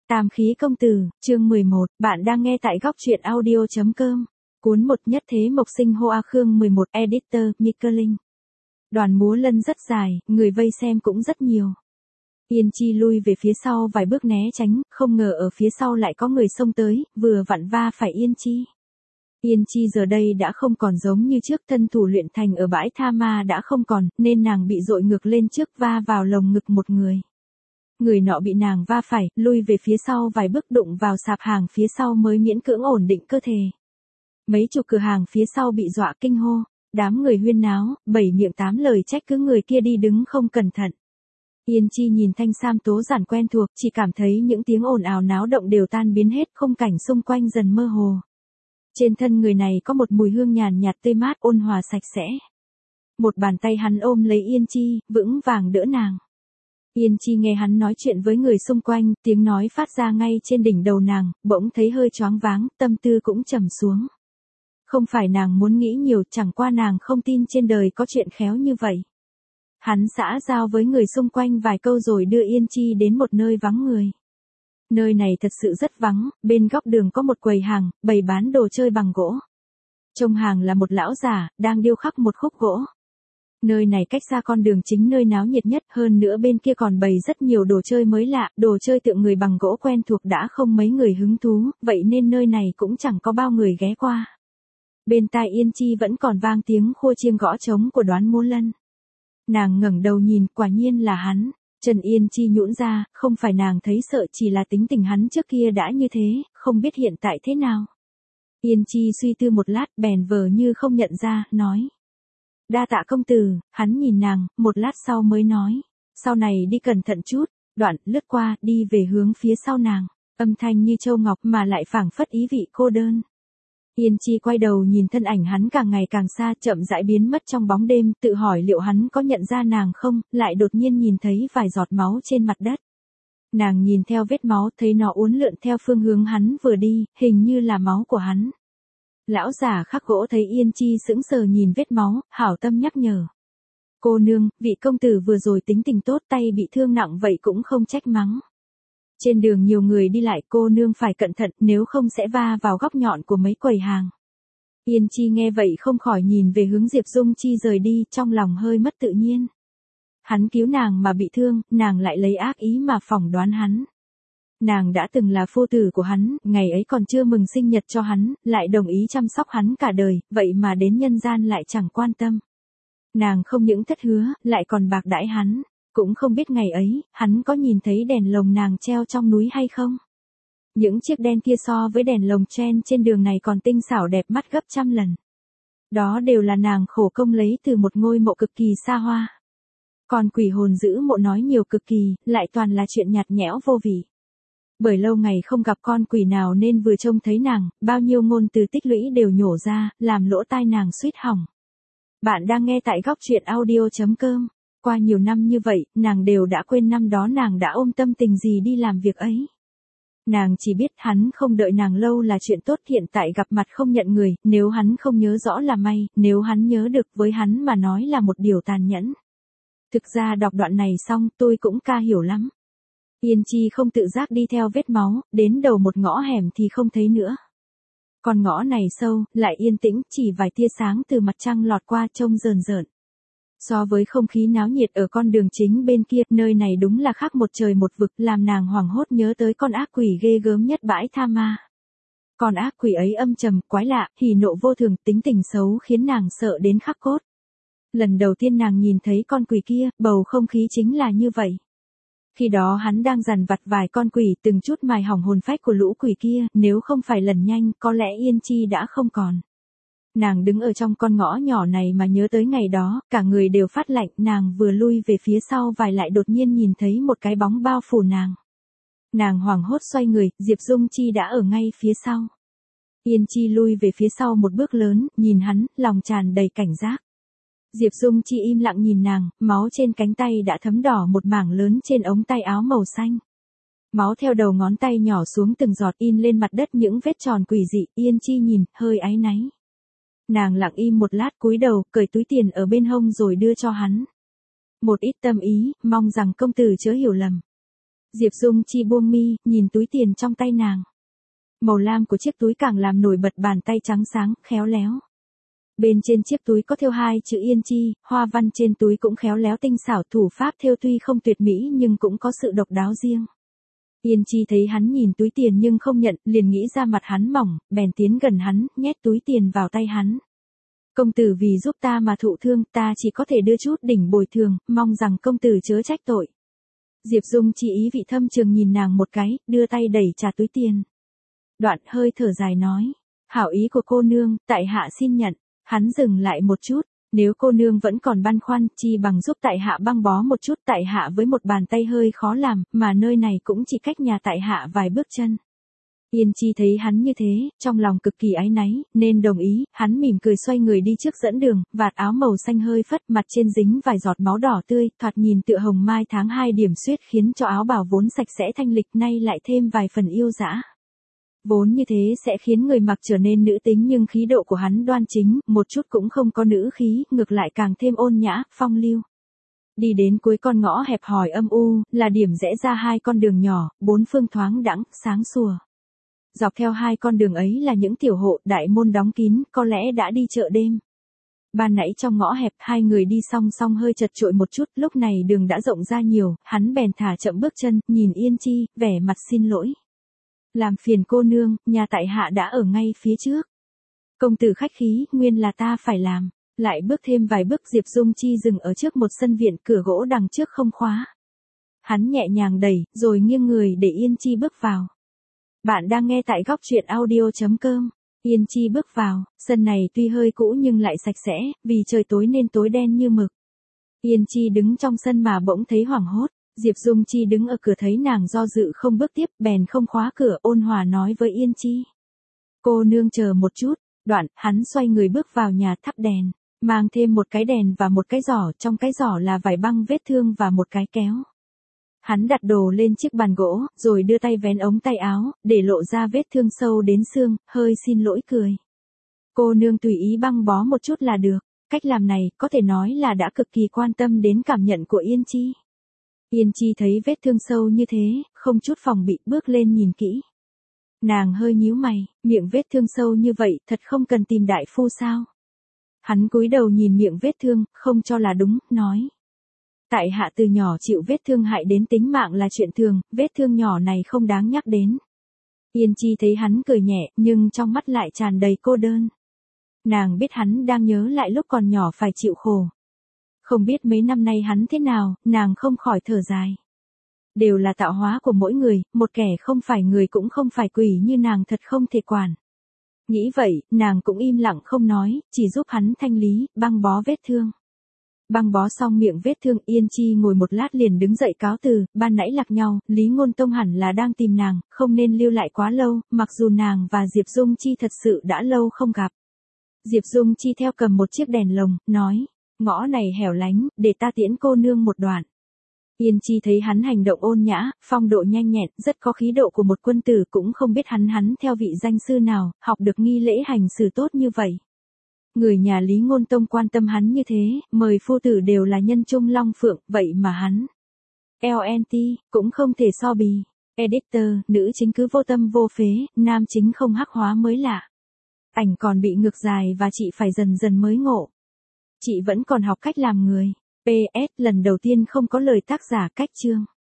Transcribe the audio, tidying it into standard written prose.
Tam khí công tử, chương 11, bạn đang nghe tại góc truyện audio.com. Cuốn một nhất thế mộc sinh Hoa Khương 11, editor, Mickelin. Đoàn múa lân rất dài, người vây xem cũng rất nhiều. Yên Chi lui về phía sau vài bước né tránh, không ngờ ở phía sau lại có người xông tới, vừa vặn va phải Yên Chi. Yên Chi giờ đây đã không còn giống như trước, thân thủ luyện thành ở bãi tha ma đã không còn, nên nàng bị dội ngược lên trước va vào lồng ngực một người. Người nọ bị nàng va phải, lui về phía sau vài bước đụng vào sạp hàng phía sau mới miễn cưỡng ổn định cơ thể. Mấy chục cửa hàng phía sau bị dọa kinh hô, đám người huyên náo, bảy miệng tám lời trách cứ người kia đi đứng không cẩn thận. Yên Chi nhìn thanh sam tố giản quen thuộc, chỉ cảm thấy những tiếng ồn ào náo động đều tan biến hết, khung cảnh xung quanh dần mơ hồ. Trên thân người này có một mùi hương nhàn nhạt tươi mát ôn hòa sạch sẽ. Một bàn tay hắn ôm lấy Yên Chi, vững vàng đỡ nàng. Yên Chi nghe hắn nói chuyện với người xung quanh, tiếng nói phát ra ngay trên đỉnh đầu nàng, bỗng thấy hơi choáng váng, tâm tư cũng trầm xuống. Không phải nàng muốn nghĩ nhiều, chẳng qua nàng không tin trên đời có chuyện khéo như vậy. Hắn xã giao với người xung quanh vài câu rồi đưa Yên Chi đến một nơi vắng người. Nơi này thật sự rất vắng, bên góc đường có một quầy hàng, bày bán đồ chơi bằng gỗ. Trong hàng là một lão già, đang điêu khắc một khúc gỗ. Nơi này cách xa con đường chính nơi náo nhiệt nhất, hơn nữa bên kia còn bày rất nhiều đồ chơi mới lạ, đồ chơi tượng người bằng gỗ quen thuộc đã không mấy người hứng thú, vậy nên nơi này cũng chẳng có bao người ghé qua. Bên tai Yên Chi vẫn còn vang tiếng khua chiêng gõ trống của Đoán Múa Lân. Nàng ngẩng đầu nhìn, quả nhiên là hắn. Trần Yên Chi nhũn ra, không phải nàng thấy sợ, chỉ là tính tình hắn trước kia đã như thế, không biết hiện tại thế nào. Yên Chi suy tư một lát, bèn vờ như không nhận ra, nói. Đa tạ công tử, hắn nhìn nàng, một lát sau mới nói. Sau này đi cẩn thận chút, đoạn, lướt qua, đi về hướng phía sau nàng. Âm thanh như châu ngọc mà lại phảng phất ý vị cô đơn. Yên Chi quay đầu nhìn thân ảnh hắn càng ngày càng xa, chậm rãi biến mất trong bóng đêm, tự hỏi liệu hắn có nhận ra nàng không, lại đột nhiên nhìn thấy vài giọt máu trên mặt đất. Nàng nhìn theo vết máu, thấy nó uốn lượn theo phương hướng hắn vừa đi, hình như là máu của hắn. Lão già khắc gỗ thấy Yên Chi sững sờ nhìn vết máu, hảo tâm nhắc nhở. Cô nương, vị công tử vừa rồi tính tình tốt, tay bị thương nặng vậy cũng không trách mắng. Trên đường nhiều người đi lại, cô nương phải cẩn thận, nếu không sẽ va vào góc nhọn của mấy quầy hàng. Yên Chi nghe vậy không khỏi nhìn về hướng Diệp Dung Chi rời đi, trong lòng hơi mất tự nhiên. Hắn cứu nàng mà bị thương, nàng lại lấy ác ý mà phỏng đoán hắn. Nàng đã từng là phu tử của hắn, ngày ấy còn chưa mừng sinh nhật cho hắn, lại đồng ý chăm sóc hắn cả đời, vậy mà đến nhân gian lại chẳng quan tâm. Nàng không những thất hứa, lại còn bạc đãi hắn. Cũng không biết ngày ấy, hắn có nhìn thấy đèn lồng nàng treo trong núi hay không? Những chiếc đèn kia so với đèn lồng treo trên đường này còn tinh xảo đẹp mắt gấp trăm lần. Đó đều là nàng khổ công lấy từ một ngôi mộ cực kỳ xa hoa. Còn quỷ hồn giữ mộ nói nhiều cực kỳ, lại toàn là chuyện nhạt nhẽo vô vị. Bởi lâu ngày không gặp con quỷ nào nên vừa trông thấy nàng, bao nhiêu ngôn từ tích lũy đều nhổ ra, làm lỗ tai nàng suýt hỏng. Bạn đang nghe tại góc truyện audio.com. Qua nhiều năm như vậy, nàng đều đã quên năm đó nàng đã ôm tâm tình gì đi làm việc ấy. Nàng chỉ biết hắn không đợi nàng lâu là chuyện tốt, hiện tại gặp mặt không nhận người, nếu hắn không nhớ rõ là may, nếu hắn nhớ được với hắn mà nói là một điều tàn nhẫn. Thực ra đọc đoạn này xong tôi cũng ca hiểu lắm. Yên Chi không tự giác đi theo vết máu, đến đầu một ngõ hẻm thì không thấy nữa. Còn ngõ này sâu, lại yên tĩnh, chỉ vài tia sáng từ mặt trăng lọt qua trông rờn rợn. So với không khí náo nhiệt ở con đường chính bên kia, nơi này đúng là khác một trời một vực, làm nàng hoảng hốt nhớ tới con ác quỷ ghê gớm nhất bãi tha ma. Con ác quỷ ấy âm trầm, quái lạ, hỉ nộ vô thường, tính tình xấu khiến nàng sợ đến khắc cốt. Lần đầu tiên nàng nhìn thấy con quỷ kia, bầu không khí chính là như vậy. Khi đó hắn đang dằn vặt vài con quỷ, từng chút mài hỏng hồn phách của lũ quỷ kia, nếu không phải lần nhanh, có lẽ Yên Chi đã không còn. Nàng đứng ở trong con ngõ nhỏ này mà nhớ tới ngày đó, cả người đều phát lạnh, nàng vừa lui về phía sau vài lại đột nhiên nhìn thấy một cái bóng bao phủ nàng. Nàng hoảng hốt xoay người, Diệp Dung Chi đã ở ngay phía sau. Yên Chi lui về phía sau một bước lớn, nhìn hắn, lòng tràn đầy cảnh giác. Diệp Dung Chi im lặng nhìn nàng, máu trên cánh tay đã thấm đỏ một mảng lớn trên ống tay áo màu xanh. Máu theo đầu ngón tay nhỏ xuống từng giọt in lên mặt đất những vết tròn quỷ dị, Yên Chi nhìn, hơi áy náy. Nàng lặng im một lát cúi đầu, cởi túi tiền ở bên hông rồi đưa cho hắn. Một ít tâm ý, mong rằng công tử chớ hiểu lầm. Diệp Dung Chi buông mi, nhìn túi tiền trong tay nàng. Màu lam của chiếc túi càng làm nổi bật bàn tay trắng sáng, khéo léo. Bên trên chiếc túi có thêu 2 chữ Yên Chi, hoa văn trên túi cũng khéo léo tinh xảo, thủ pháp thêu tuy không tuyệt mỹ nhưng cũng có sự độc đáo riêng. Yên Chi thấy hắn nhìn túi tiền nhưng không nhận, liền nghĩ ra mặt hắn mỏng, bèn tiến gần hắn, nhét túi tiền vào tay hắn. Công tử vì giúp ta mà thụ thương, ta chỉ có thể đưa chút đỉnh bồi thường, mong rằng công tử chớ trách tội. Diệp Dung Chi ý vị thâm trường nhìn nàng một cái, đưa tay đẩy trả túi tiền. Đoạn hơi thở dài nói, hảo ý của cô nương, tại hạ xin nhận. Hắn dừng lại một chút, nếu cô nương vẫn còn băn khoăn, chi bằng giúp tại hạ băng bó một chút, tại hạ với một bàn tay hơi khó làm, mà nơi này cũng chỉ cách nhà tại hạ vài bước chân. Yên Chi thấy hắn như thế, trong lòng cực kỳ áy náy, nên đồng ý, hắn mỉm cười xoay người đi trước dẫn đường, vạt áo màu xanh hơi phất, mặt trên dính vài giọt máu đỏ tươi, thoạt nhìn tựa hồng mai tháng 2 điểm xuyết, khiến cho áo bào vốn sạch sẽ thanh lịch nay lại thêm vài phần yêu dã. Vốn như thế sẽ khiến người mặc trở nên nữ tính, nhưng khí độ của hắn đoan chính, một chút cũng không có nữ khí, ngược lại càng thêm ôn nhã, phong lưu. Đi đến cuối con ngõ hẹp hòi âm u, là điểm rẽ ra 2 con đường nhỏ, 4 phương thoáng đãng, sáng sủa. Dọc theo 2 con đường ấy là những tiểu hộ, đại môn đóng kín, có lẽ đã đi chợ đêm. Ban nãy trong ngõ hẹp 2 người đi song song hơi chật chội một chút, lúc này đường đã rộng ra nhiều, hắn bèn thả chậm bước chân, nhìn Yên Chi, vẻ mặt xin lỗi. Làm phiền cô nương, nhà tại hạ đã ở ngay phía trước. Công tử khách khí, nguyên là ta phải làm. Lại bước thêm vài bước, Diệp Dung Chi dừng ở trước một sân viện, cửa gỗ đằng trước không khóa. Hắn nhẹ nhàng đẩy, rồi nghiêng người để Yên Chi bước vào. Bạn đang nghe tại góc truyện audio.com. Yên Chi bước vào, sân này tuy hơi cũ nhưng lại sạch sẽ, vì trời tối nên tối đen như mực. Yên Chi đứng trong sân mà bỗng thấy hoảng hốt. Diệp Dung Chi đứng ở cửa thấy nàng do dự không bước tiếp, bèn không khóa cửa, ôn hòa nói với Yên Chi. Cô nương chờ một chút. Đoạn, hắn xoay người bước vào nhà, thắp đèn, mang thêm một cái đèn và một cái giỏ, trong cái giỏ là vải băng vết thương và một cái kéo. Hắn đặt đồ lên chiếc bàn gỗ, rồi đưa tay vén ống tay áo, để lộ ra vết thương sâu đến xương, hơi xin lỗi cười. Cô nương tùy ý băng bó một chút là được. Cách làm này, có thể nói là đã cực kỳ quan tâm đến cảm nhận của Yên Chi. Yên Chi thấy vết thương sâu như thế, không chút phòng bị, bước lên nhìn kỹ. Nàng hơi nhíu mày, miệng vết thương sâu như vậy, thật không cần tìm đại phu sao? Hắn cúi đầu nhìn miệng vết thương, không cho là đúng, nói. Tại hạ từ nhỏ chịu vết thương hại đến tính mạng là chuyện thường, vết thương nhỏ này không đáng nhắc đến. Yên Chi thấy hắn cười nhẹ, nhưng trong mắt lại tràn đầy cô đơn. Nàng biết hắn đang nhớ lại lúc còn nhỏ phải chịu khổ. Không biết mấy năm nay hắn thế nào, nàng không khỏi thở dài. Đều là tạo hóa của mỗi người, một kẻ không phải người cũng không phải quỷ như nàng thật không thể quản. Nghĩ vậy, nàng cũng im lặng không nói, chỉ giúp hắn thanh lý, băng bó vết thương. Băng bó xong miệng vết thương, Yên Chi ngồi một lát liền đứng dậy cáo từ, ban nãy lạc nhau, Lý Ngôn Tông hẳn là đang tìm nàng, không nên lưu lại quá lâu, mặc dù nàng và Diệp Dung Chi thật sự đã lâu không gặp. Diệp Dung Chi theo cầm một chiếc đèn lồng, nói, ngõ này hẻo lánh, để ta tiễn cô nương một đoạn. Yên Chi thấy hắn hành động ôn nhã, phong độ nhanh nhẹn, rất có khí độ của một quân tử, cũng không biết hắn theo vị danh sư nào, học được nghi lễ hành xử tốt như vậy. Người nhà Lý Ngôn Tông quan tâm hắn như thế, mời phu tử đều là nhân trung long phượng, vậy mà hắn. LNT, cũng không thể so bì. Editor, nữ chính cứ vô tâm vô phế, nam chính không hắc hóa mới lạ. Ảnh còn bị ngược dài và chị phải dần dần mới ngộ. Chị vẫn còn học cách làm người. PS, lần đầu tiên không có lời tác giả cách chương.